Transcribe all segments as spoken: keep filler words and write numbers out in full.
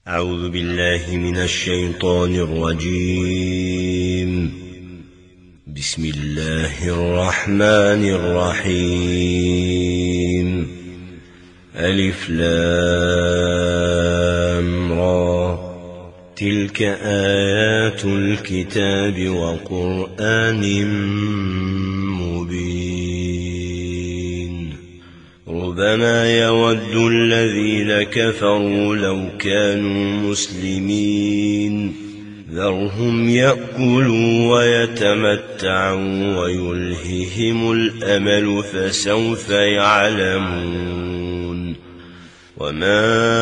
أعوذ بالله من الشيطان الرجيم. بسم الله الرحمن الرحيم. ألف لام را، تلك آيات الكتاب وقرآن مبين. ربما يود الذين كفروا لو كانوا مسلمين، ذرهم يأكلوا ويتمتعوا ويلههم الأمل فسوف يعلمون. وما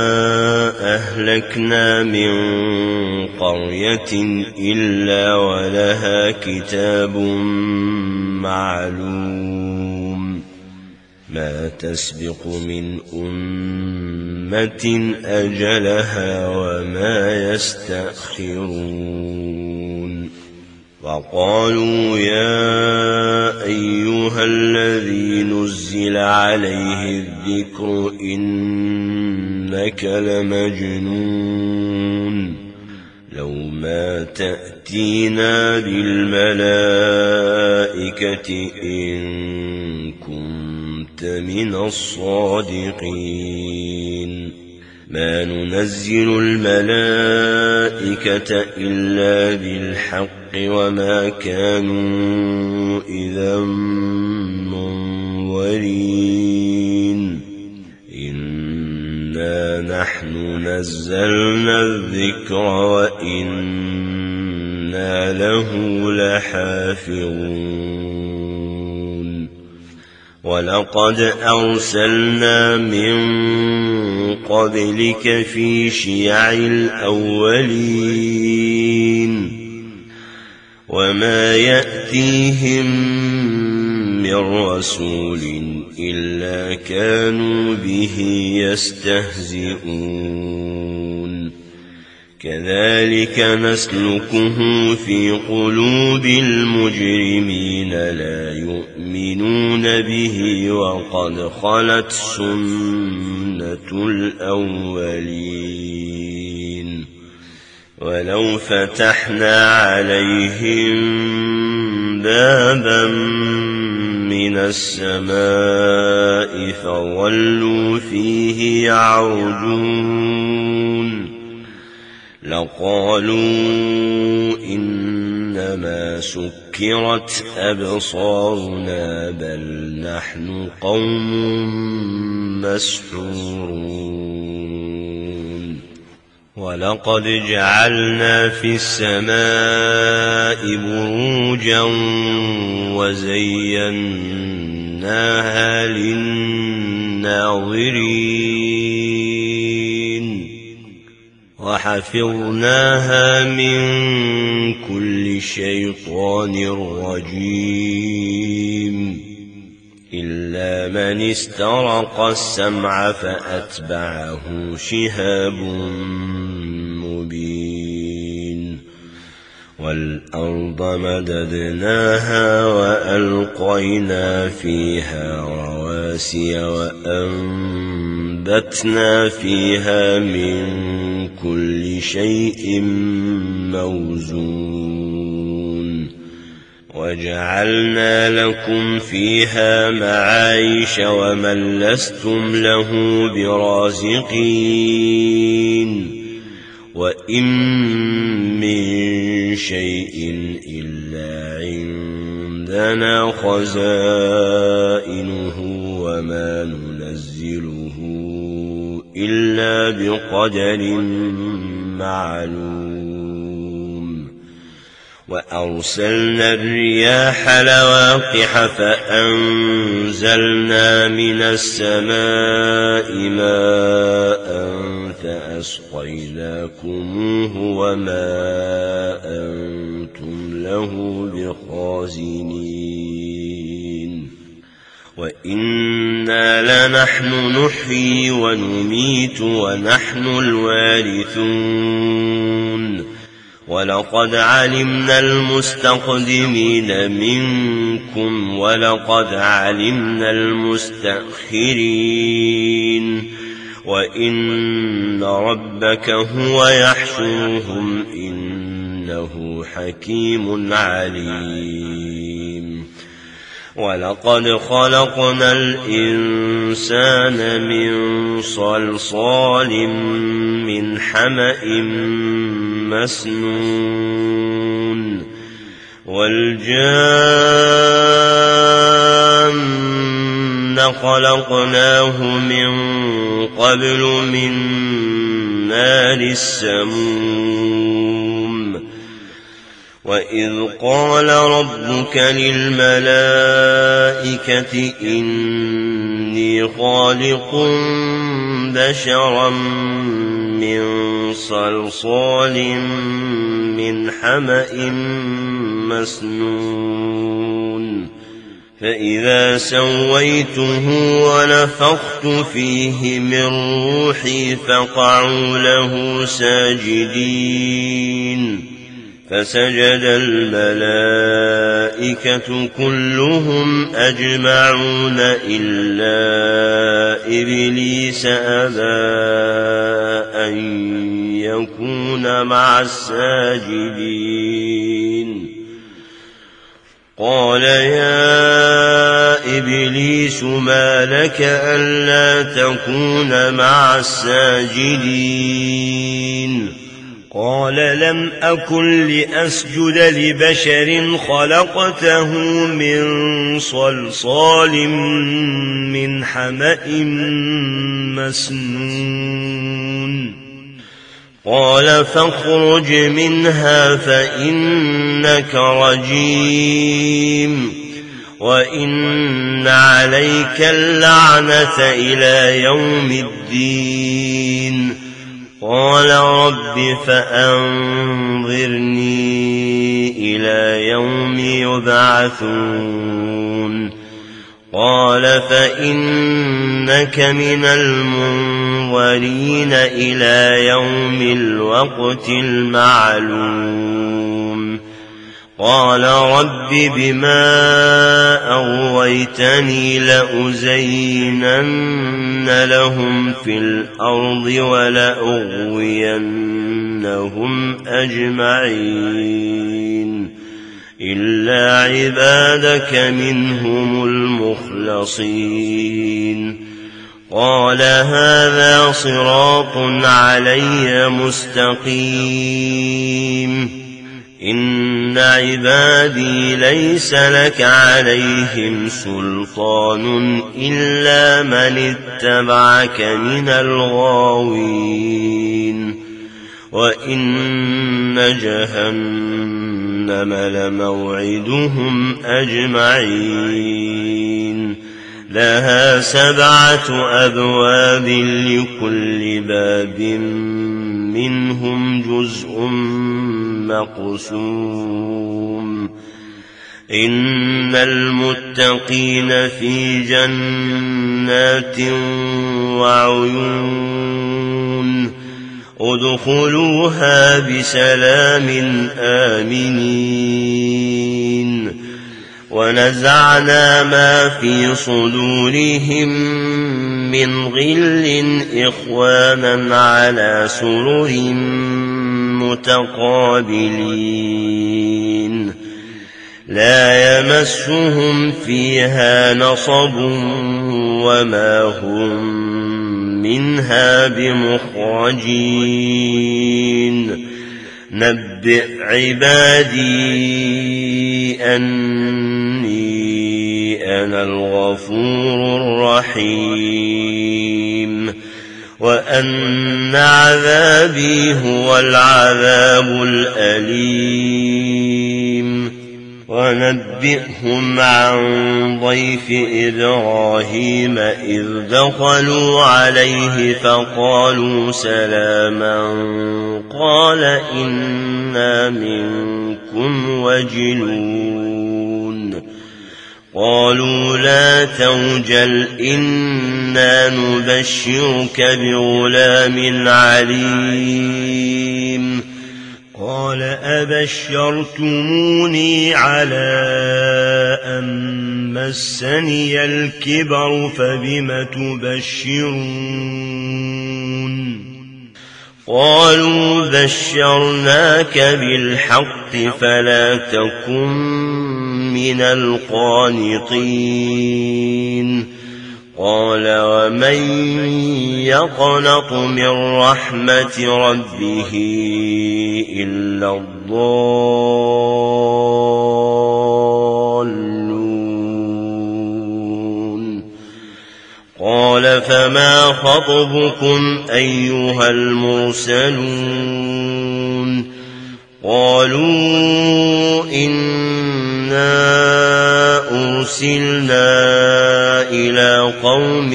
أهلكنا من قرية إلا ولها كتاب معلوم، ما تسبق من أمة أجلها وما يستأخرون. وقالوا يا أيها الذي نزل عليه الذكر إنك لمجنون، لو ما تأتينا بالملائكة إن كنت من الصادقين. ما ننزل الملائكة إلا بالحق وما كانوا إذا منظرين. إنا نحن نزلنا الذكر وإنا له لحافظون. ولقد أرسلنا من قبلك في شيع الأولين، وما يأتيهم من رسول إلا كانوا به يستهزئون. كذلك نسلكه في قلوب المجرمين، لا يؤمنون به وقد خلت سنة الأولين. ولو فتحنا عليهم بابا من السماء فظلوا فيه يعرجون لقالوا إنما سكرت أبصارنا بل نحن قوم مسحورون. ولقد جعلنا في السماء بروجا وزيناها للناظرين، وحفظناها من كل شيطان رجيم، إلا من استرق السمع فأتبعه شهاب مبين. والأرض مددناها وألقينا فيها رواسي وأنبتنا فيها من كل شيء موزون، وجعلنا لكم فيها معايش ومن لستم له برازقين. وإن من شيء إلا عندنا خزائنه وما ننزله إلا بقدر معلوم. وأرسلنا الرياح لواقح فأنزلنا من السماء ماء فأسقيناكموه وما أنتم له بخازنين. وإنا لنحن نحيي ونميت ونحن الوارثون. ولقد علمنا المستقدمين منكم ولقد علمنا المستأخرين. وإن ربك هو يحشرهم إنه حكيم عليم ولقد خلقنا الإنسان من صلصال من حمأ مسنون والجان خلقناه من قبل من نار السموم وإذ قال ربك للملائكة إني خالق بشرا من صلصال من حمأ مسنون فإذا سويته ونفخت فيه من روحي فقعوا له ساجدين فسجد الملائكة كلهم أجمعون إلا إبليس أبى أن يكون مع الساجدين قال يا إبليس ما لك ألا تكون مع الساجدين قال لم أكن لأسجد لبشر خلقته من صلصال من حمأ مسنون قال فاخرج منها فإنك رجيم وإن عليك اللعنة إلى يوم الدين قال رب فأنظرني إلى يوم يبعثون قال فإنك من المنظرين إلى يوم الوقت المعلوم قال رب بما أغويتني لأزينن لهم في الأرض ولأغوينهم أجمعين إلا عبادك منهم المخلصين قال هذا صراط علي مستقيم إن عبادي ليس لك عليهم سلطان إلا من اتبعك من الغاوين وإن جهنم لموعدهم أجمعين لها سبعة أبواب لكل باب منهم جزء مقسوم إن المتقين في جنات وعيون ادخلوها بسلام آمنين ونزعنا ما في صدورهم من غل إخوانا على سرر متقابلين لا يمسهم فيها نصب وما هم منها بمخرجين نبئ عبادي أني أنا الغفور الرحيم وأن عذابي هو العذاب الأليم ونبئهم عن ضيف إبراهيم إذ دخلوا عليه فقالوا سلاما قال إنا منكم وجلون قالوا لا توجل إنا نبشرك بغلام عليم قال أبشرتموني على أن مسني الكبر فبم تبشرون قالوا بشرناك بالحق فلا تكن من القانطين قال ومن يقنط من رحمة ربه إلا الضالون قال فما خطبكم أيها المرسلون قالوا إنا أرسلنا إلى قوم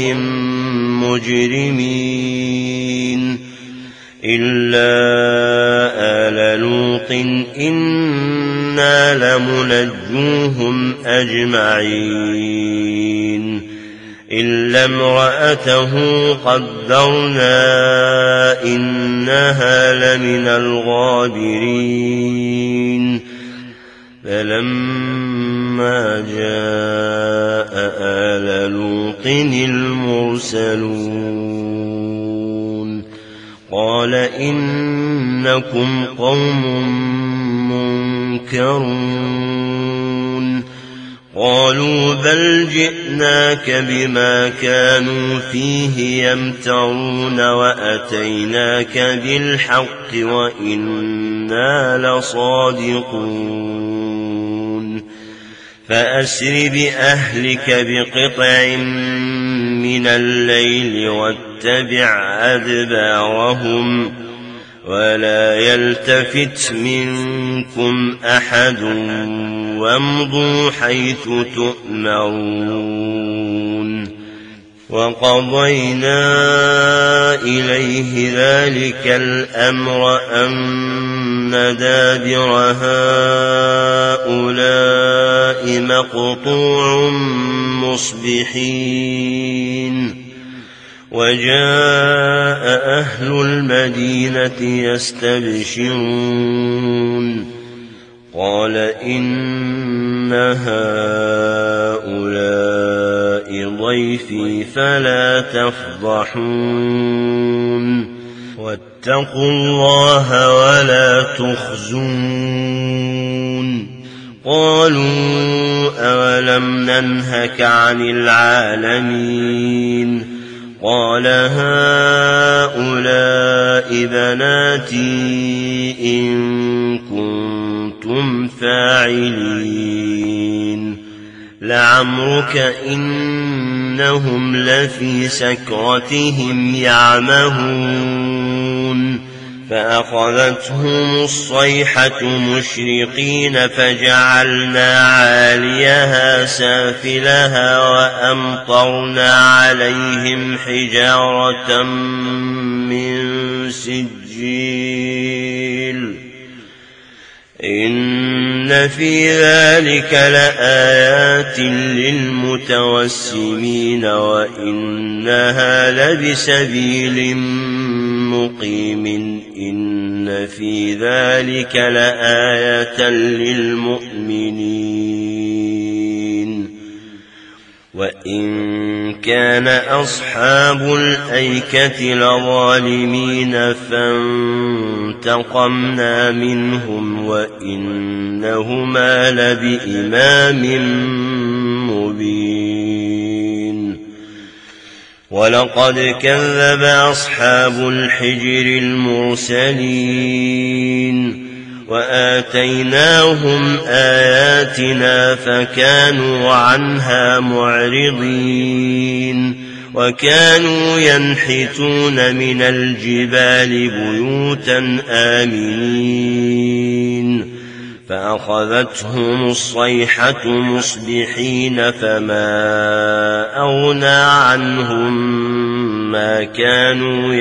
مجرمين إلا آل لوط إنا لمنجوهم أجمعين إلا امرأته قدرنا إنها لمن الغابرين فلما جاء آل لوط المرسلون قال إنكم قوم منكرون قالوا بل جئناك بما كانوا فيه يمترون وأتيناك بالحق وإنا لصادقون فأسر بأهلك بقطع من الليل واتبع أدبارهم ولا يلتفت منكم أحد وامضوا حيث تؤمرون وقضينا إليه ذلك الأمر أن دابر هؤلاء مقطوع مصبحين وجاء أهل المدينة يستبشرون قال إن هؤلاء ضيفي فلا تفضحون واتقوا الله ولا تخزون قالوا أولم ننهك عن العالمين قال هؤلاء بناتي إن كنتم فاعلين لعمرك إنهم لفي سكرتهم يعمهون فأخذتهم الصيحة مشرقين فجعلنا عاليها سافلها وأمطرنا عليهم حجارة من سجيل إن في ذلك لآيات للمتوسمين وإنها لبسبيل مقيم إن في ذلك لآية للمؤمنين وإن كان أصحاب الأيكة لظالمين فانتقمنا منهم وإنهما لبإمام مبين ولقد كذب أصحاب الحجر المرسلين وآتيناهم آياتنا فكانوا عنها معرضين وكانوا ينحتون من الجبال بيوتا آمنين فأخذتهم الصيحة مصبحين فما أغنى عنهم ما كانوا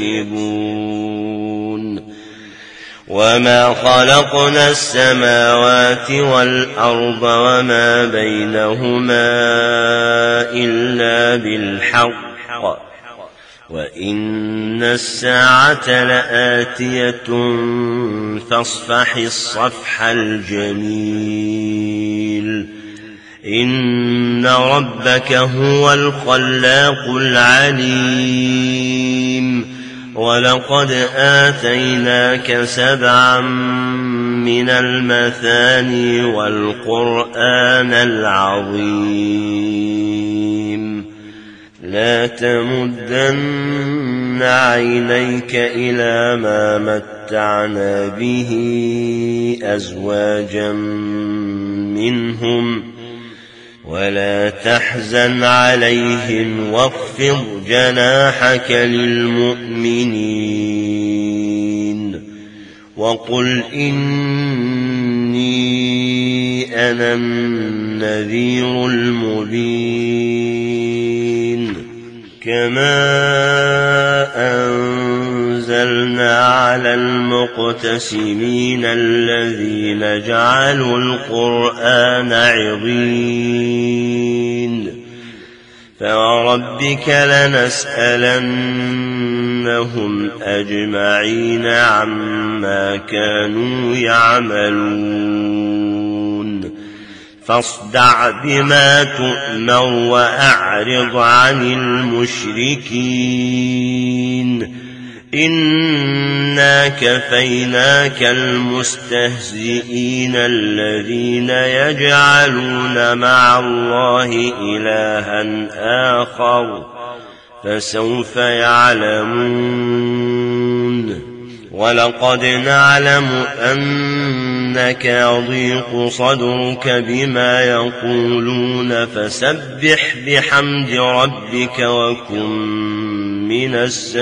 يكسبون وما خلقنا السماوات والأرض وما بينهما إلا بالحق وإن الساعة لآتية فاصفح الصفح الجميل إن ربك هو الخلاق العليم ولقد آتيناك سبعا من المثاني والقرآن العظيم لا تمدن عينيك إلى ما متعنا به أزواجا منهم ولا تحزن عليهم واخفض جناحك للمؤمنين وقل إني أنا النذير المبين كما أنزلنا على المقتسمين الذين جعلوا القرآن عضين فوربك لنسألنهم أجمعين عما كانوا يعملون فاصدع بما تؤمر وأعرض عن المشركين إنا كفيناك المستهزئين الذين يجعلون مع الله إلها آخر فسوف يعلمون ولقد نعلم أنك يضيق صدرك بما يقولون فسبح بحمد ربك وكن من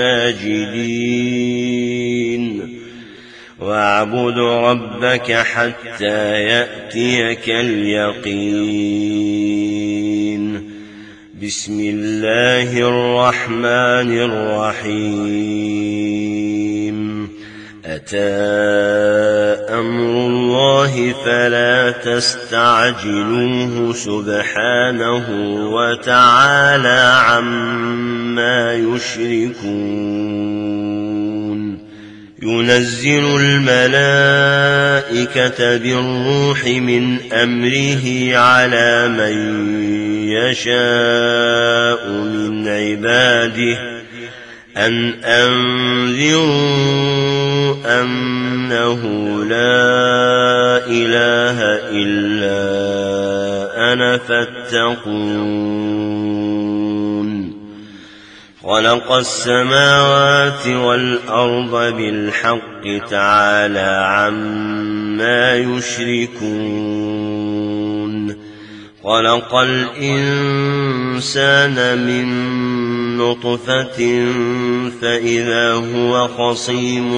الساجدين واعبد ربك حتى يأتيك اليقين بسم الله الرحمن الرحيم أتى أمر الله فلا تستعجلوه سبحانه وتعالى عما يشركون ينزل الملائكة بالروح من أمره على من يشاء من عباده أن أنذروا أنه لا إله إلا أنا فاتقون خلق السماوات والأرض بالحق تعالى عما يشركون خلق الإنسان من نطفة فإذا هو خصيم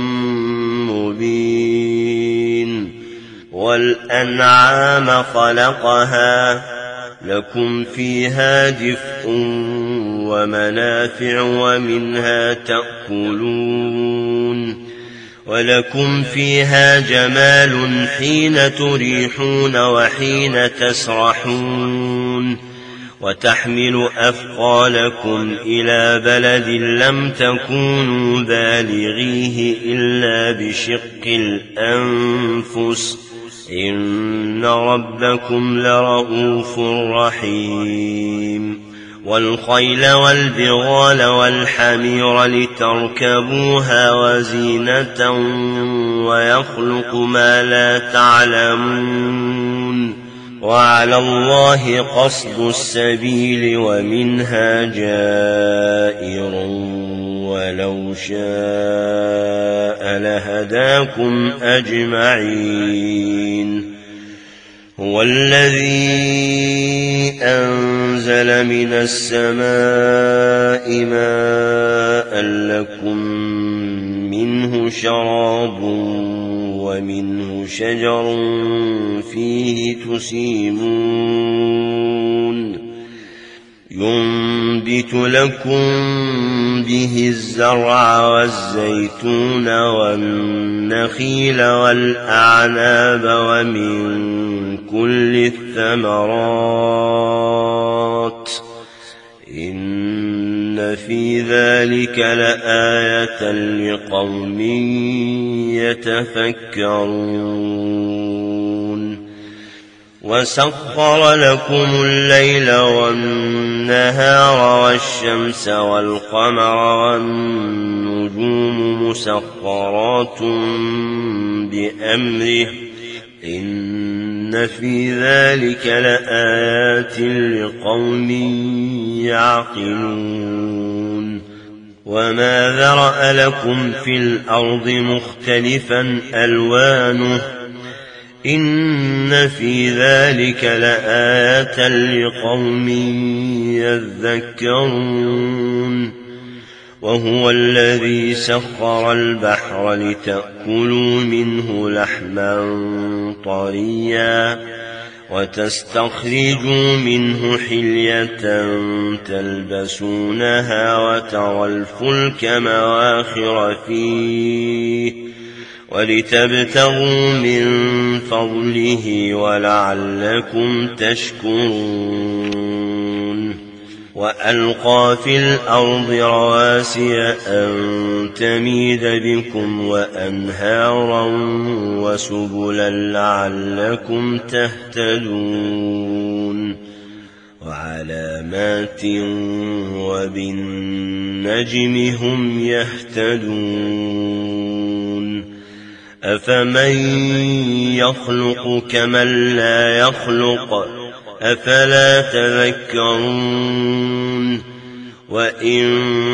مبين والأنعام خلقها لكم فيها دفء ومنافع ومنها تأكلون ولكم فيها جمال حين تريحون وحين تسرحون وتحمل أثقالكم إلى بلد لم تكونوا بالغيه إلا بشق الأنفس إن ربكم لرؤوف رحيم والخيل والبغال والحمير لتركبوها وزينة ويخلق ما لا تعلمون وعلى الله قصد السبيل ومنها جائر ولو شاء لهداكم أجمعين هو الذي أنزل من السماء ماء لكم منه شراب ومنه شجر فيه تسيمون ينبت لكم به الزرع والزيتون والنخيل والأعناب ومن كل الثمرات إن إن في ذلك لآية لقوم يتفكرون وسخر لكم الليل والنهار والشمس والقمر والنجوم مسخرات بأمره إن في ذلك لآيات لقوم يعقلون وما ذرأ لكم في الأرض مختلفا ألوانه إن في ذلك لآية لقوم يذكرون وهو الذي سخر البحر لتأكلوا منه لحما طريا وتستخرجوا منه حلية تلبسونها وترى الفلك مواخر فيه ولتبتغوا من فضله ولعلكم تشكرون وألقى في الأرض رواسي أن تميد بكم وأنهارا وسبلا لعلكم تهتدون وعلامات وبالنجم هم يهتدون أفمن يخلق كمن لا يخلق أفلا تذكرون وإن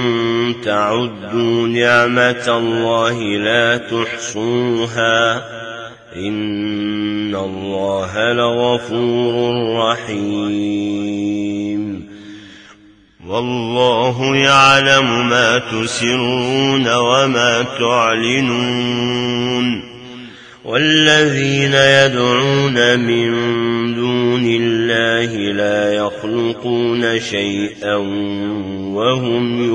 تعدوا نعمة الله لا تحصوها إن الله لغفور رحيم والله يعلم ما تسرون وما تعلنون والذين يدعون من دون الله لا يخلقون شيئا وهم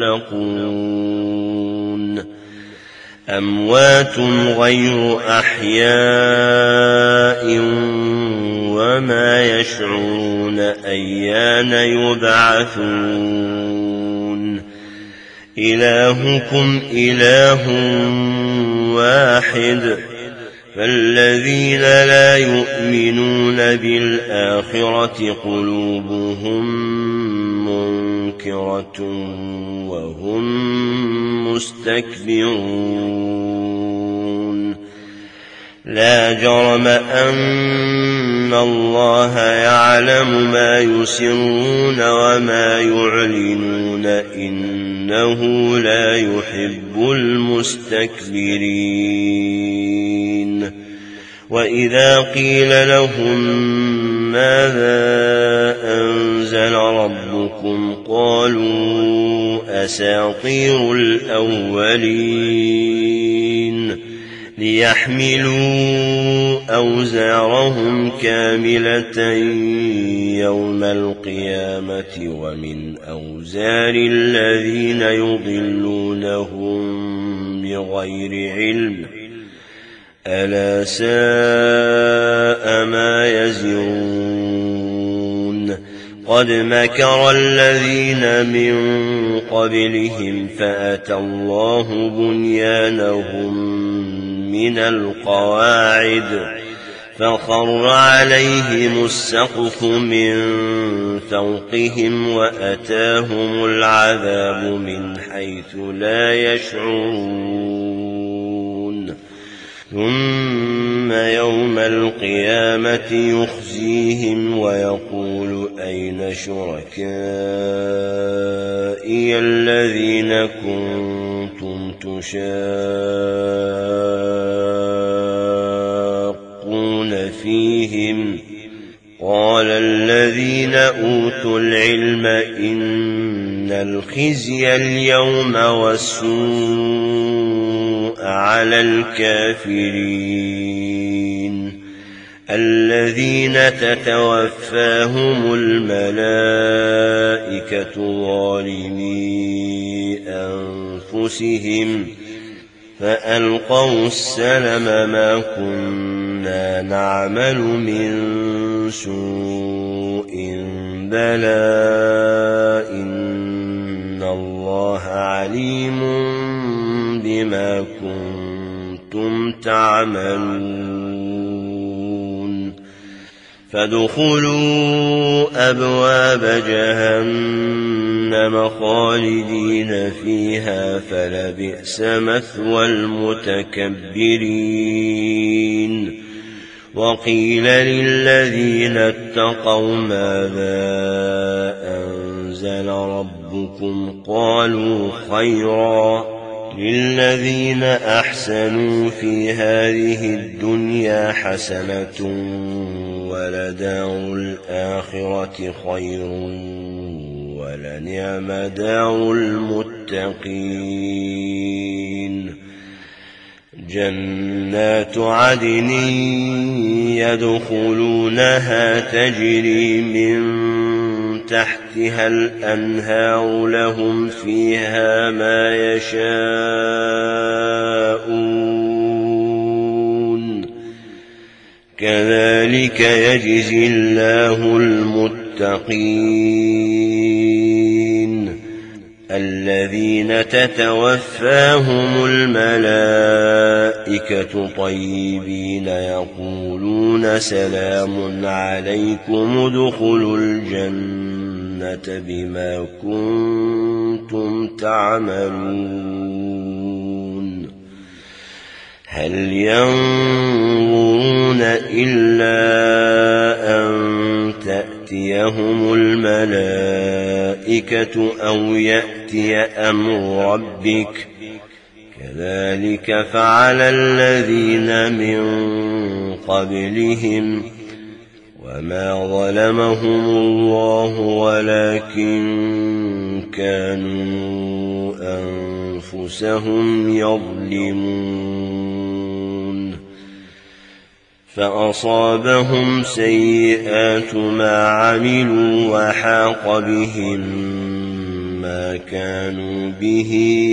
يخلقون أموات غير أحياء وما يشعرون أيان يبعثون إلهكم إله واحد فالذين لا يؤمنون بالآخرة قلوبهم منكرة وهم مستكبرون لا جرم أن الله يعلم ما يسرون وما يعلنون إنه لا يحب المستكبرين وإذا قيل لهم ماذا أنزل ربكم قالوا أساطير الأولين ليحملوا أوزارهم كاملة يوم القيامة ومن أوزار الذين يضلونهم بغير علم ألا ساء ما يزرون قد مكر الذين من قبلهم فأتى الله بنيانهم من القواعد فخر عليهم السقف من فوقهم وأتاهم العذاب من حيث لا يشعرون ثم يوم القيامة يخزيهم ويقول أين شركائي الذين كنتم تشاقون فيهم قال الذين أوتوا العلم إن الخزي اليوم والسوء على الكافرين الذين تتوفاهم الملائكة ظالمي أنفسهم فألقوا السلم ما كنا نعمل من سوء بلى إن إن الله عليم بما كنتم تعملون فادخلوا أبواب جهنم خالدين فيها فلبئس مثوى المتكبرين وقيل للذين اتقوا ماذا أنزل ربكم قالوا خيرا للذين أحسنوا في هذه الدنيا حسنة ولدار الآخرة خير ولنعم دار المتقين جنات عدن يدخلونها تجري من تحتها الأنهار لهم فيها ما يشاءون كذلك يجزي الله المتقين الذين تتوفاهم الملائكة طيبين يقولون سلام عليكم ادخلوا الجنة بما كنتم تعملون هل ينظرون إلا أن تأتيهم الملائكة أو يأتي أمر ربك كذلك فعل الذين من قبلهم وما ظلمهم الله ولكن كانوا أنفسهم يظلمون فأصابهم سيئات ما عملوا وحاق بهم ما كانوا به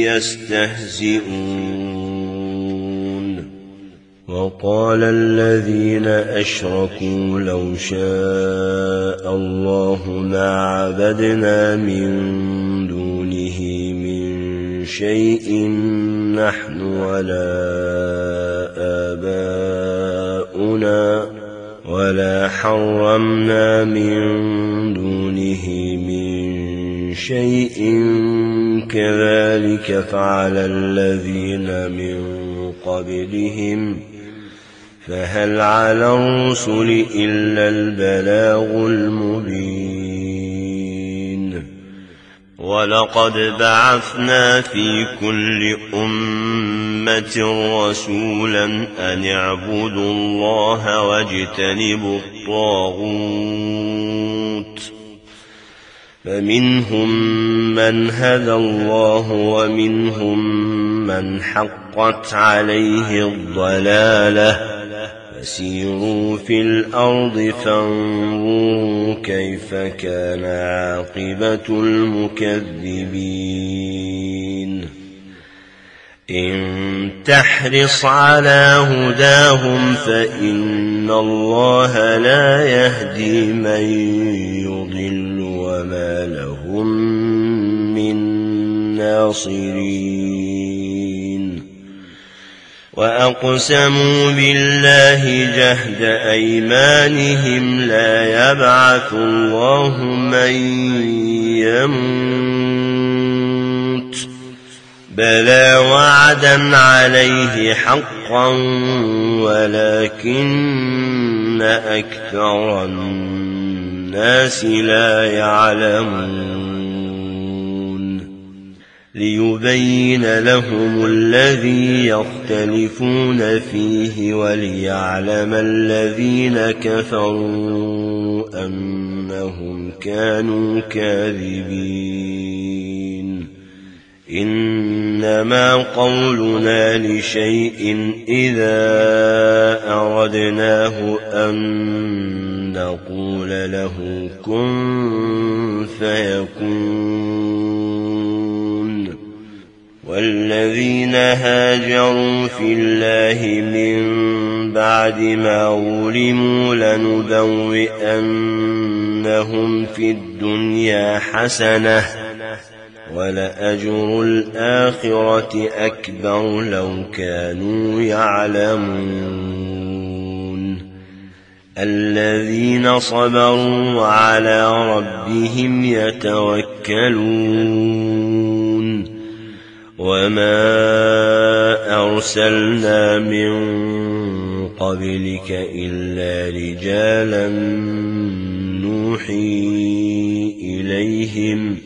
يستهزئون وقال الذين أشركوا لو شاء الله ما عبدنا من دونه من شيء نحن ولا آباؤنا ولا حرمنا من دونه من شيء كذلك فعل الذين من قبلهم فهل على الرسل إلا البلاغ المبين ولقد بعثنا في كل أمة رسولا أن اعبدوا الله واجتنبوا الطاغوت فمنهم من هدى الله ومنهم من حقت عليه الضلالة فسيروا في الأرض فانظروا كيف كان عاقبة المكذبين إن تحرص على هداهم فإن الله لا يهدي من يضل وما لهم من ناصرين وأقسموا بالله جهد أيمانهم لا يبعث الله من يموت بلى وعدا عليه حقا ولكن أكثر الناس لا يعلمون ليبين لهم الذي يختلفون فيه وليعلم الذين كفروا أنهم كانوا كاذبين إنما قولنا لشيء إذا أردناه أن نقول له كن فيكون والذين هاجروا في الله من بعد ما ظلموا لنبوئنهم في الدنيا حسنة ولأجر الآخرة أكبر لو كانوا يعلمون الذين صبروا وعلى ربهم يتوكلون وما أرسلنا من قبلك إلا رجالا نوحي إليهم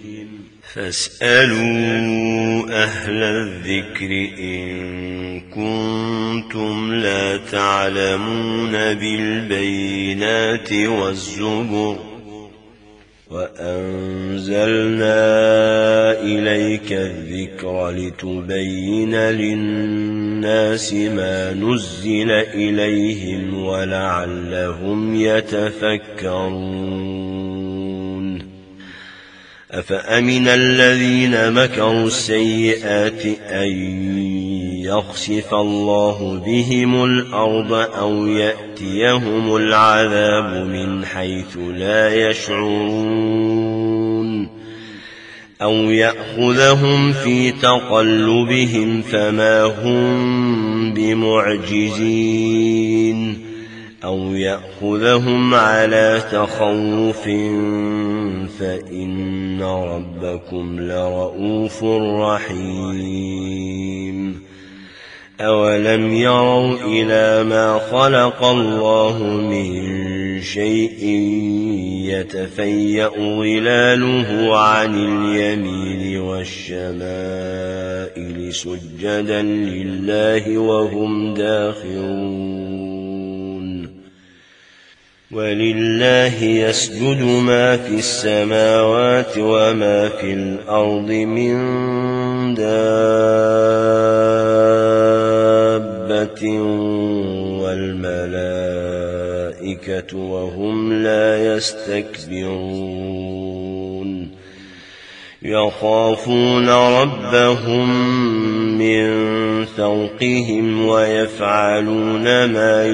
فاسألوا أهل الذكر إن كنتم لا تعلمون بالبينات والزبر وأنزلنا إليك الذكر لتبين للناس ما نزل إليهم ولعلهم يتفكرون أفأمن الذين مكروا السيئات أن يخسف الله بهم الأرض أو يأتيهم العذاب من حيث لا يشعرون أو يأخذهم في تقلبهم فما هم بمعجزين أو يأخذهم على تخوف فإن ربكم لرؤوف رحيم أولم يروا إلى ما خلق الله من شيء يتفيأ ظلاله عن اليمين والشمائل سجدا لله وهم داخرون ولله يسجد ما في السماوات وما في الأرض من دابة والملائكة وهم لا يستكبرون يخافون ربهم من فوقهم ويفعلون ما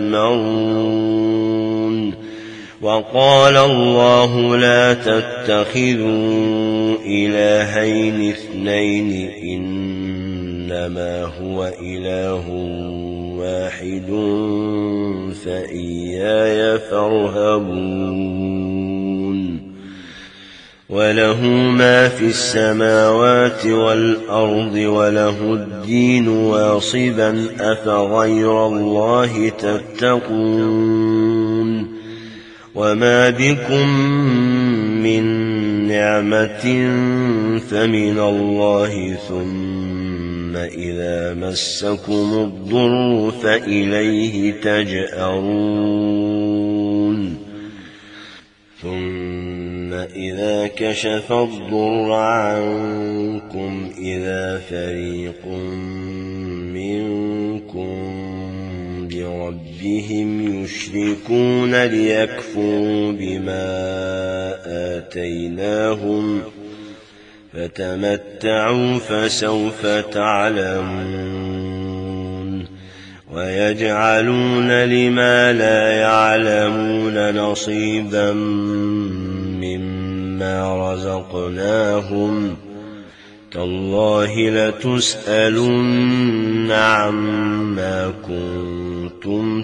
يؤمرون وقال الله لا تتخذوا إلهين اثنين إنما هو إله واحد فإياي فارهبون وله ما في السماوات والأرض وله الدين واصبا أفغير الله تتقون وما بكم من نعمة فمن الله ثم إذا مسكم الضر فإليه تجأرون ثم إذا كشف الضر عنكم إذا فريق منكم بربهم يشركون ليكفروا بما آتيناهم فتمتعوا فسوف تعلمون ويجعلون لما لا يعلمون نصيبا مما رزقناهم تالله لتسألن عما كنتم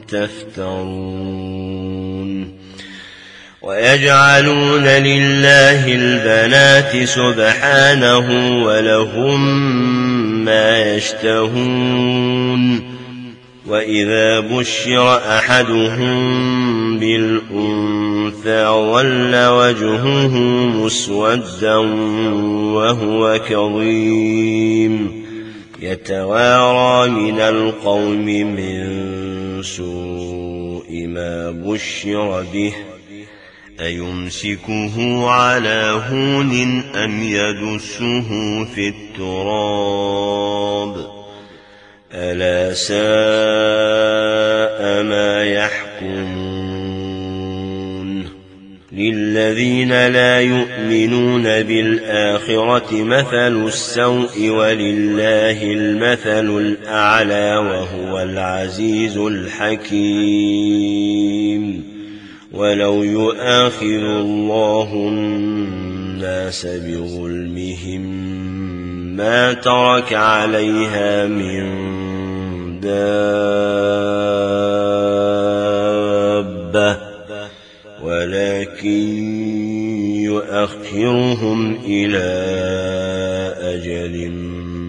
تفترون ويجعلون لله البنات سبحانه ولهم ما يشتهون وإذا بشر أحدهم بالأنثى ظل وجهه مسودا وهو كظيم يتوارى من القوم من سوء ما بشر به أيمسكه على هون أم يدسه في التراب ألا ساء ما يحكمون للذين لا يؤمنون بالآخرة مثل السوء ولله المثل الأعلى وهو العزيز الحكيم ولو يؤاخذ الله الناس بظلمهم ما ترك عليها من دابة ولكن يؤخرهم إلى أجل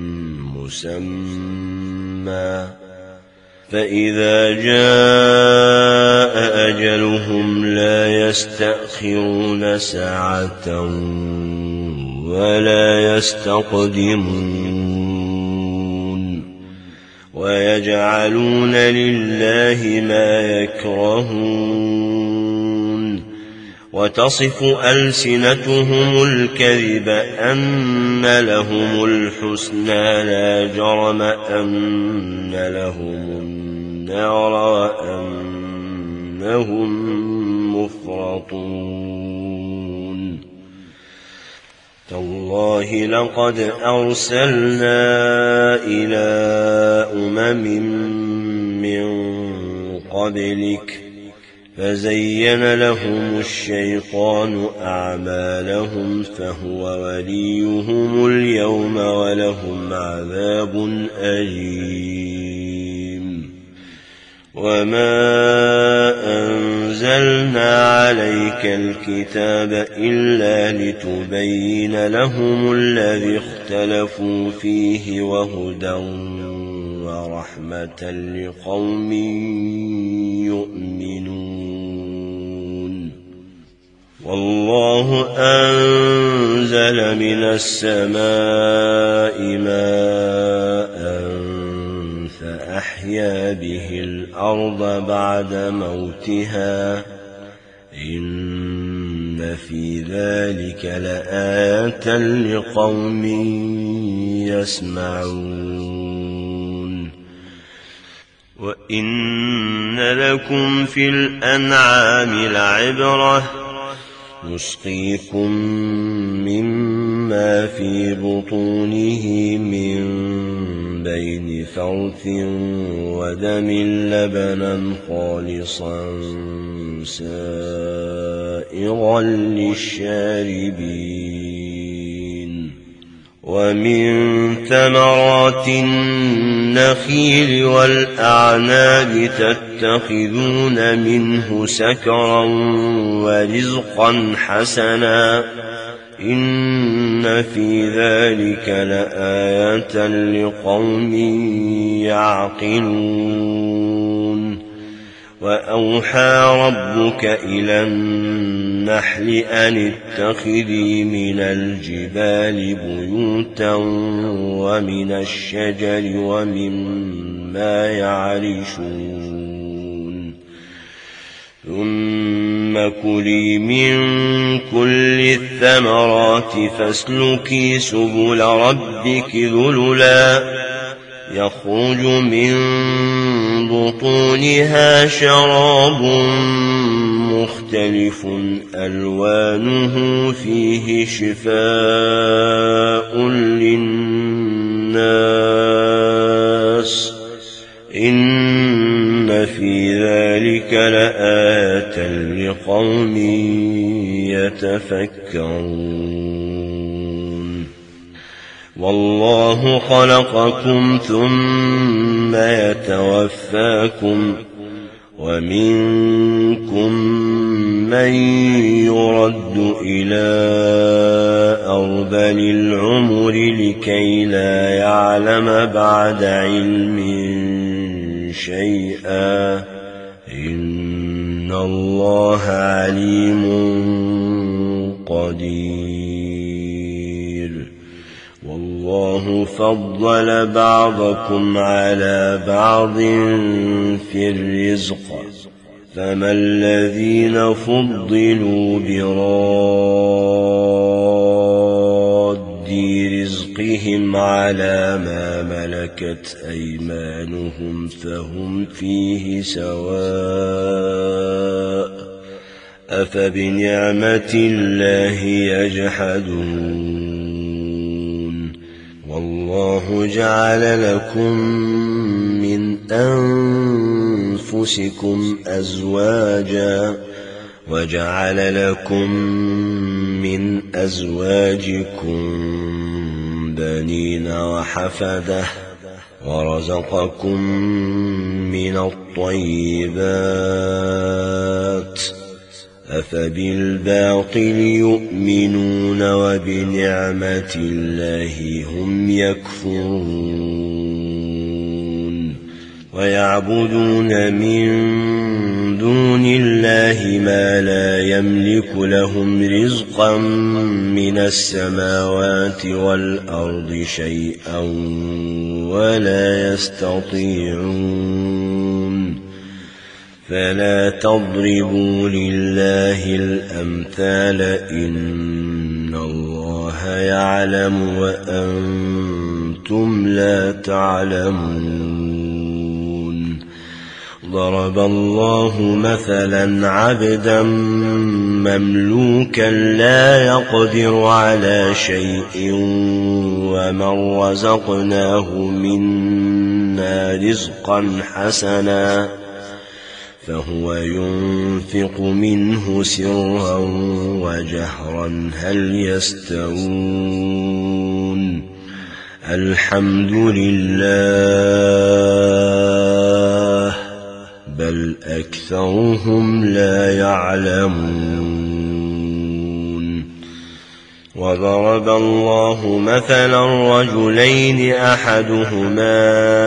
مسمى فإذا جاء أجلهم لا يستأخرون ساعة ولا يستقدمون ويجعلون لله ما يكرهون وتصف ألسنتهم الكذب أن لهم الحسنى لا جرم أن لهم النار وأنهم مفرطون تالله لقد أرسلنا إلى أمم من قبلك فزين لهم الشيطان أعمالهم فهو وليهم اليوم ولهم عذاب أليم وما أنزلنا عليك الكتاب إلا لتبين لهم الذي اختلفوا فيه وهدى ورحمة لقوم يؤمنون والله أنزل من السماء ماء فأحيا به الأرض بعد موتها إن في ذلك لآية لقوم يسمعون وإن لكم في الأنعام لعبرة نسقيكم مما في بطونه من بين فرث ودم لبنا خالصا سائغا للشاربين ومن ثمرات النخيل والأعناب تتخذون منه سكرا ورزقا حسنا إن في ذلك لآية لقوم يعقلون وأوحى ربك إلى النحل أن اتخذي من الجبال بيوتا ومن الشجر ومما يعرشون ثم كلي من كل الثمرات فاسلكي سبل ربك ذللا يخرج من بطونها شراب مختلف ألوانه فيه شفاء للناس إن في ذلك لآية لقوم يتفكرون والله خلقكم ثم يتوفاكم ومنكم من يرد إلى أرذل العمر لكي لا يعلم بعد علم شيئا إن الله عليم قدير والله فضل بعضكم على بعض في الرزق فما الذين فضلوا براد رزقهم على ما ملكت أيمانهم فهم فيه سواء أفبنعمة الله يجحدون والله جعل لكم من أنفسكم أزواجا وجعل لكم من أزواجكم بنين وحفدة ورزقكم من الطيبات أفبالباطل يؤمنون وبنعمة الله هم يكفرون ويعبدون من دون الله ما لا يملك لهم رزقا من السماوات والأرض شيئا ولا يستطيعون فلا تضربوا لله الأمثال إن الله يعلم وأنتم لا تعلمون ضرب الله مثلا عبدا مملوكا لا يقدر على شيء ومن رزقناه منا رزقا حسنا فهو ينفق منه سرا وجهرا هل يستوون الحمد لله بل أكثرهم لا يعلمون وضرب الله مثلا رجلين أحدهما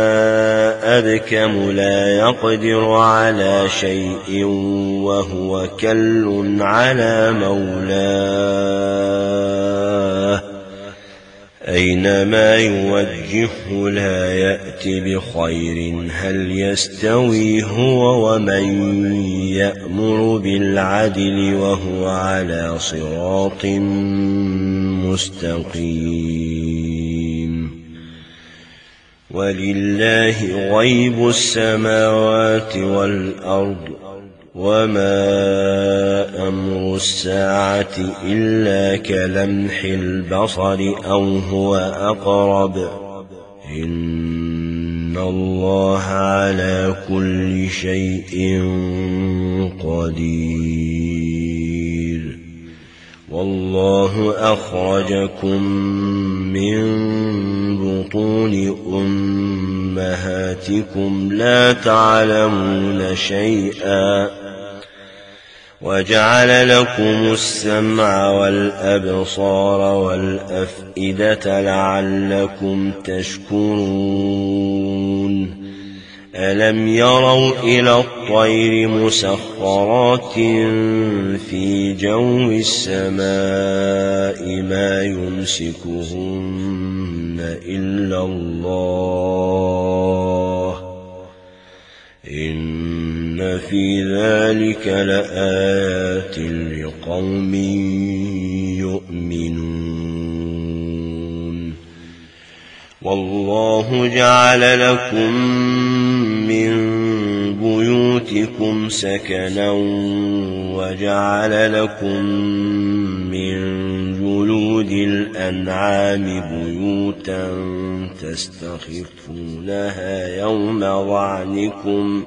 أبكم لا يقدر على شيء وهو كل على مولاه أينما يوجهه لا يأتي بخير هل يستوي هو ومن يأمر بالعدل وهو على صراط مستقيم ولله غيب السماوات والأرض وما أمر الساعة إلا كلمح البصر أو هو أقرب إن الله على كل شيء قدير والله أخرجكم من بطون أمهاتكم لا تعلمون شيئا وجعل لكم السمع والأبصار والأفئدة لعلكم تشكرون ألم يروا إلى الطير مسخرات في جو السماء ما يمسكهن إلا الله إن في ذلك لآيات لقوم يؤمنون والله جعل لكم من بيوتكم سكنا وجعل لكم من جلود الأنعام بيوتا تستخفونها يوم ظعنكم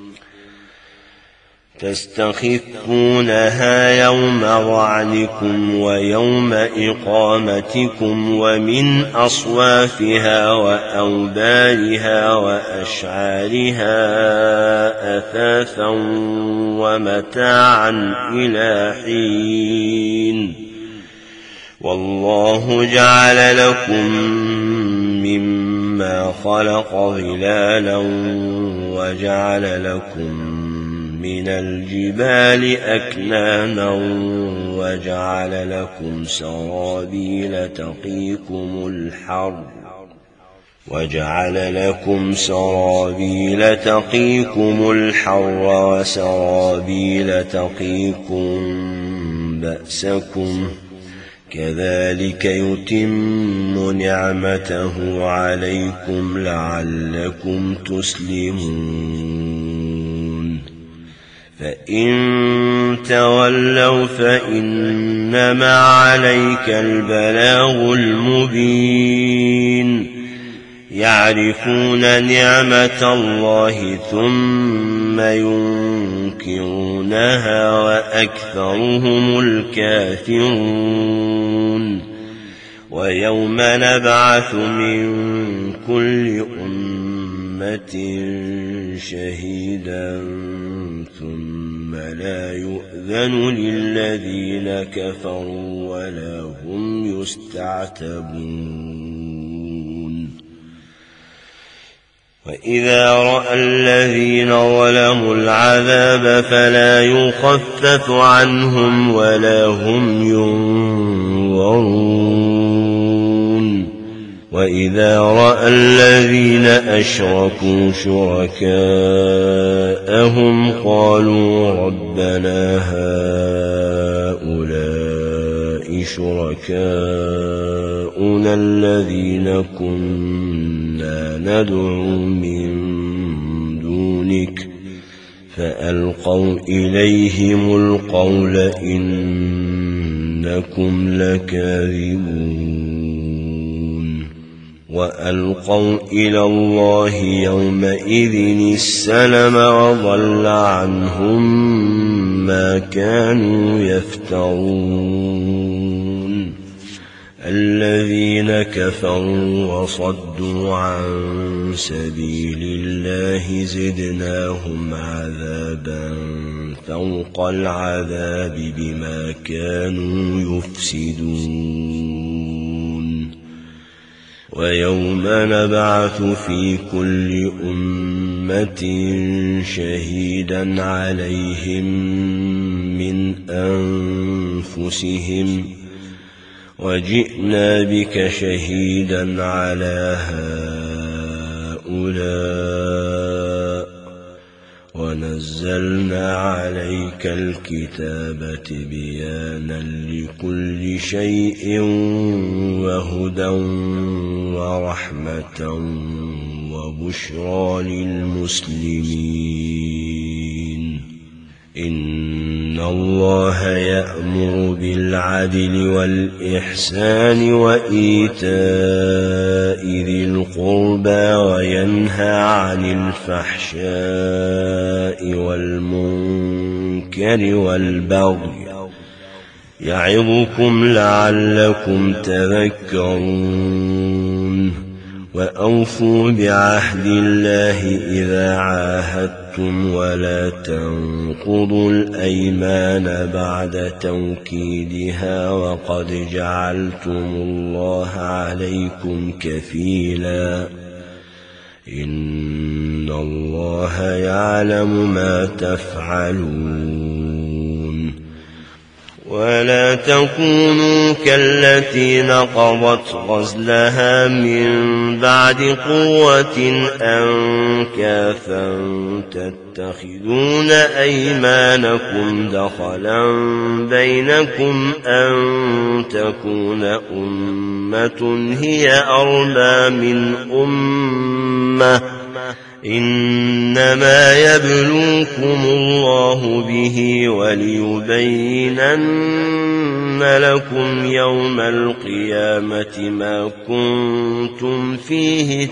تستخفونها يوم ظعنكم ويوم إقامتكم ومن أصوافها وأوبارها وأشعارها أثاثا ومتاعا إلى حين والله جعل لكم مما خلق ظلالا وجعل لكم من الجبال أكنانا وجعل لكم سرابيل تقيكم الحر وجعل لكم سرابيل تقيكم الحر وسرابيل تقيكم بأسكم كذلك يتم نعمته عليكم لعلكم تسلمون فإن تولوا فإنما عليك البلاغ المبين يعرفون نعمة الله ثم ينكرونها وأكثرهم الكافرون ويوم نبعث من كل أمة شهيدا ثم لا يؤذن للذين كفروا ولا هم يستعتبون وإذا رأى الذين ظلموا العذاب فلا يخفف عنهم ولا هم ينظرون وإذا رأى الذين أشركوا شركاءهم قالوا ربنا هؤلاء شركاؤنا الذين كنا ندعو من دونك فألقوا إليهم القول إنكم لكاذبون وألقوا إلى الله يومئذ السلم وضل عنهم ما كانوا يفترون الذين كفروا وصدوا عن سبيل الله زدناهم عذابا فوق العذاب بما كانوا يفسدون ويوم نبعث في كل أمة شهيدا عليهم من أنفسهم وجئنا بك شهيدا على هؤلاء ونزلنا عليك الكتاب تبيانا لكل شيء وهدى ورحمة وبشرى للمسلمين إن الله يأمر بالعدل والإحسان وإيتاء ذي القربى وينهى عن الفحشاء والمنكر والبغي يعظكم لعلكم تذكرون وأوفوا بعهد الله إذا عاهدتم ولا تنقضوا الأيمان بعد توكيدها وقد جعلتم الله عليكم كفيلا إن الله يعلم ما تفعلون ولا تكونوا كالتي نقضت غزلها من بعد قوة أنكاثا تتخذون أيمانكم دخلا بينكم أن تكون أمة هي أربى من أمة إنما يبلوكم الله به وليبينن لكم يوم القيامة ما كنتم فيه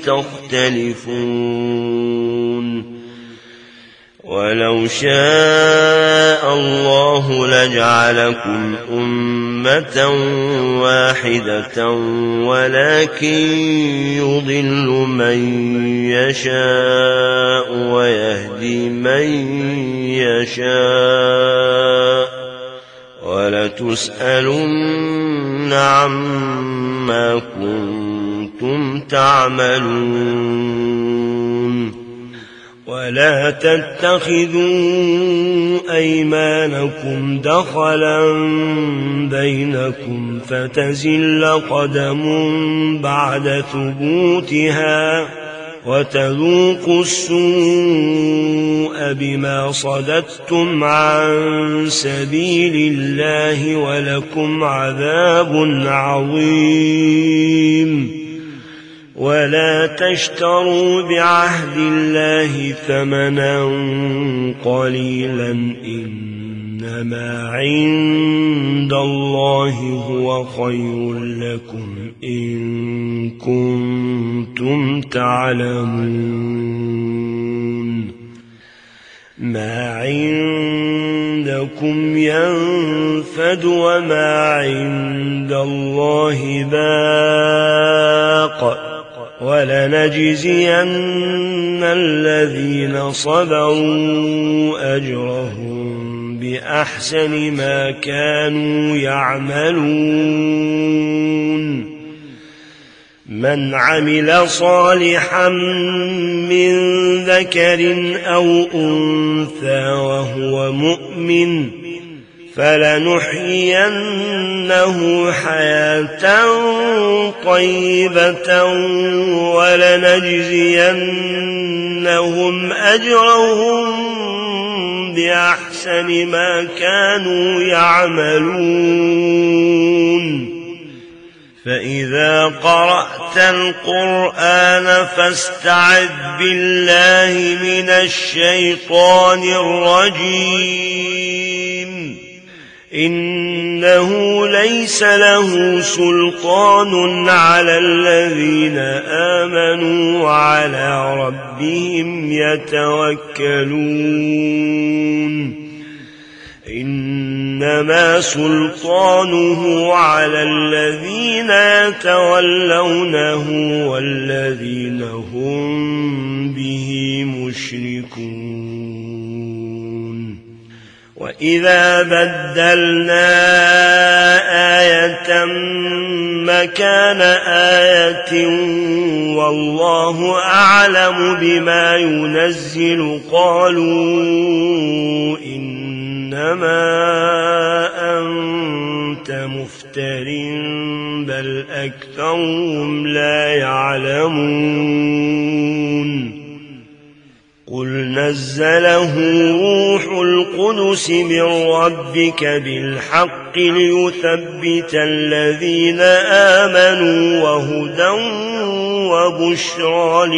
تختلفون ولو شاء الله لجعلكم أمة واحدة ولكن يضل من يشاء ويهدي من يشاء ولتسألن عما كنتم تعملون ولا تتخذوا أيمانكم دخلا بينكم فتزل قدم بعد ثبوتها وتذوقوا السوء بما صددتم عن سبيل الله ولكم عذاب عظيم ولا تشتروا بعهد الله ثمنا قليلا إنما عند الله هو خير لكم إن كنتم كنتم تعلمون ما عندكم ينفد وما عند الله باق ولنجزين الذين صبروا أجرهم بأحسن ما كانوا يعملون من عمل صالحا من ذكر أو أنثى وهو مؤمن فلنحيينه حياة طيبة ولنجزينهم أجرهم بأحسن ما كانوا يعملون فإذا قرأت القرآن فاستعذ بالله من الشيطان الرجيم إنه ليس له سلطان على الذين آمنوا وعلى ربهم يتوكلون إنما سلطانه على الذين يتولونه والذين هم به مشركون وإذا بدلنا آية مكان آية والله أعلم بما ينزل قالوا إنما أنت مفتر بل أكثرهم لا يعلمون قل نزله روح القدس من ربك بالحق ليثبت الذين آمنوا وهدى وبشرى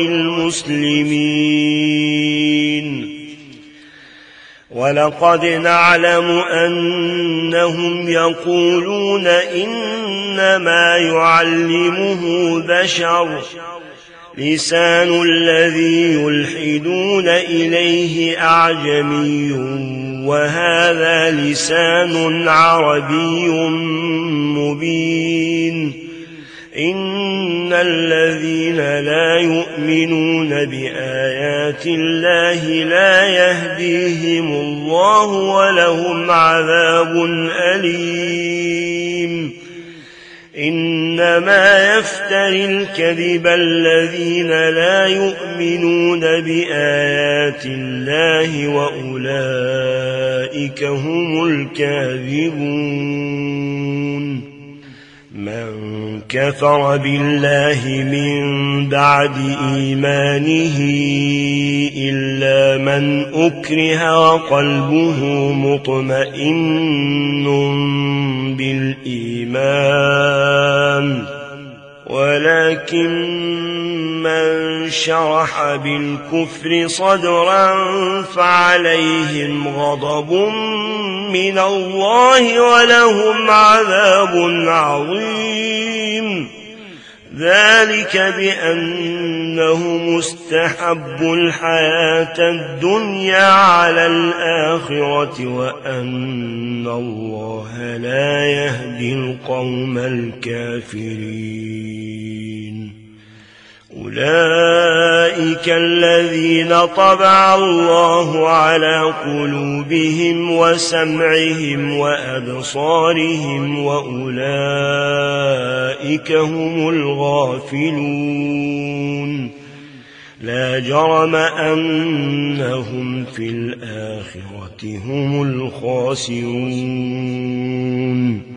للمسلمين ولقد نعلم أنهم يقولون إنما يعلمه بشر لسان الذي يلحدون إليه أعجمي وهذا لسان عربي مبين إن الذين لا يؤمنون بآيات الله لا يهديهم الله ولهم عذاب أليم إنما يفتري الكذب الذين لا يؤمنون بآيات الله وأولئك هم الكاذبون من كفر بالله من بعد إيمانه إلا من أكره وقلبه مطمئن بالإيمان ولكن من شرح بالكفر صدرا فعليهم غضب من الله ولهم عذاب عظيم ذلك بأنه مستحب الحياة الدنيا على الآخرة وأن الله لا يهدي القوم الكافرين أولئك الذين طبع الله على قلوبهم وسمعهم وأبصارهم وأولئك هم الغافلون لا جرم أنهم في الآخرة هم الخاسرون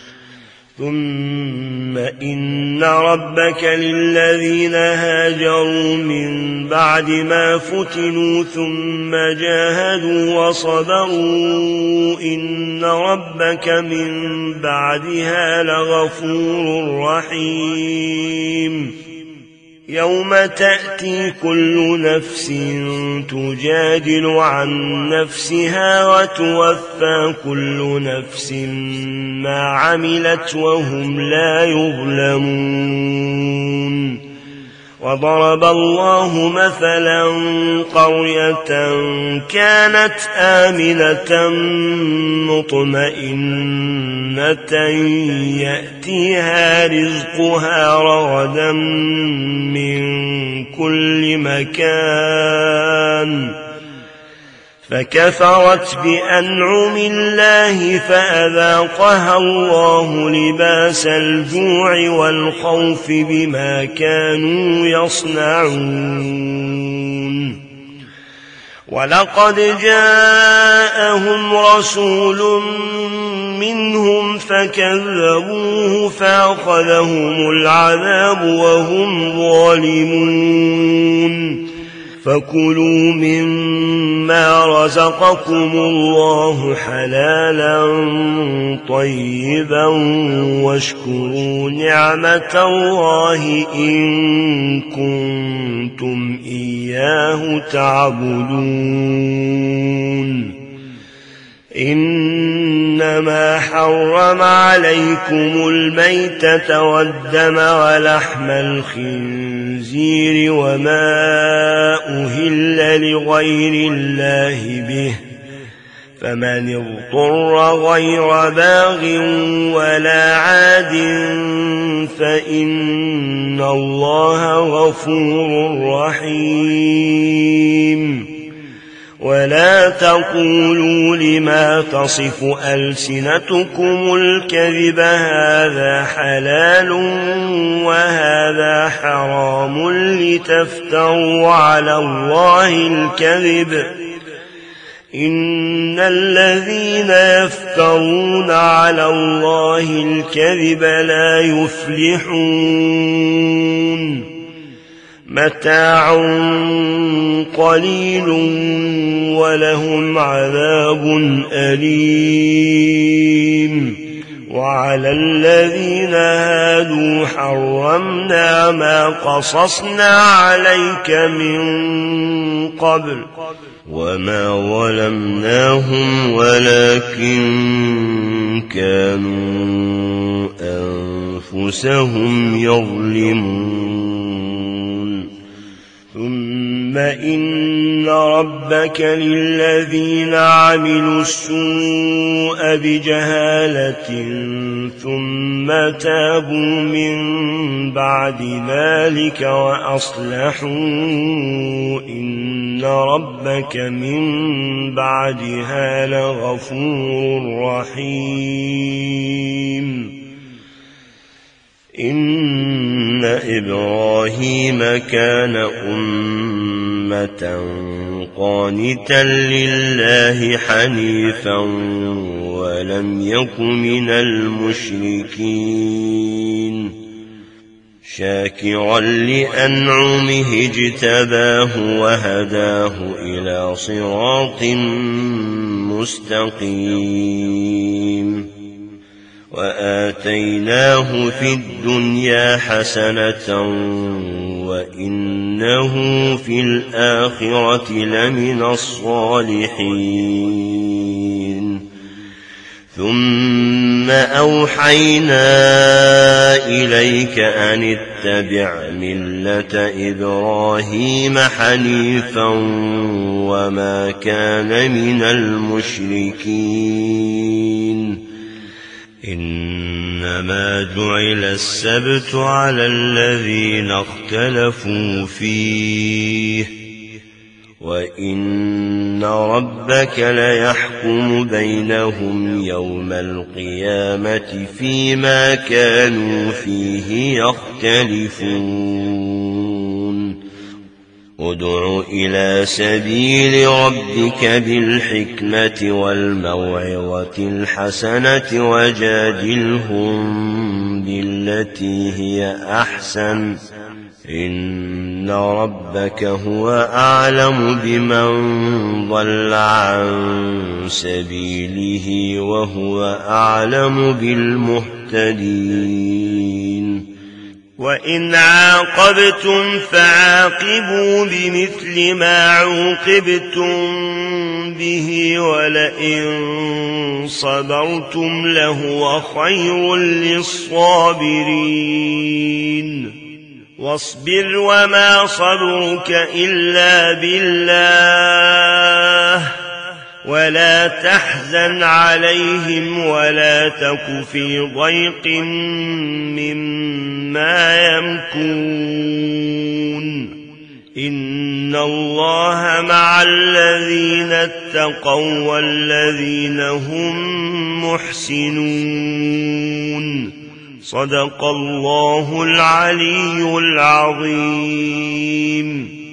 ثم إن ربك للذين هاجروا من بعد ما فتنوا ثم جاهدوا وصبروا إن ربك من بعدها لغفور رحيم يوم تأتي كل نفس تجادل عن نفسها وتوفى كل نفس ما عملت وهم لا يظلمون وضرب الله مثلا قرية كانت آمنة مطمئنة يأتيها رزقها رغدا من كل مكان فكفرت بأنعم الله فأذاقها الله لباس الجوع والخوف بما كانوا يصنعون ولقد جاءهم رسول منهم فكذبوه فأخذهم العذاب وهم ظالمون فكلوا مما رزقكم الله حلالا طيبا واشكروا نعمة الله إن كنتم إياه تعبدون إنما حرم عليكم الميتة والدم ولحم الخنزير وما أهل لغير الله به فمن اضطر غير باغ ولا عاد فإن الله غفور رحيم ولا تقولوا لما تصف ألسنتكم الكذب هذا حلال وهذا حرام لتفتروا على الله الكذب إن الذين يفترون على الله الكذب لا يفلحون متاع قليل ولهم عذاب أليم وعلى الذين هادوا حرمنا ما قصصنا عليك من قبل وما ظلمناهم ولكن كانوا أنفسهم يظلمون ثم إن ربك للذين عملوا السوء بجهالة ثم تابوا من بعد ذلك وأصلحوا إن ربك من بعدها لغفور رحيم إن إبراهيم كان أمة قانتا لله حنيفا ولم يك من المشركين شاكرا لأنعمه اجتباه وهداه إلى صراط مستقيم وآتيناه في الدنيا حسنة وإنه في الآخرة لمن الصالحين ثم أوحينا إليك أن اتبع ملة إبراهيم حنيفا وما كان من المشركين إنما جعل السبت على الذين اختلفوا فيه وإن ربك ليحكم بينهم يوم القيامة فيما كانوا فيه يختلفون ادع إلى سبيل ربك بالحكمة والموعظة الحسنة وجادلهم بالتي هي أحسن إن ربك هو أعلم بمن ضل عن سبيله وهو أعلم بالمهتدين وإن عاقبتم فعاقبوا بمثل ما عوقبتم به ولئن صبرتم لهو خير للصابرين واصبر وما صبرك إلا بالله ولا تحزن عليهم ولا تك في ضيق مما يمكرون إن الله مع الذين اتقوا والذين هم محسنون صدق الله العلي العظيم.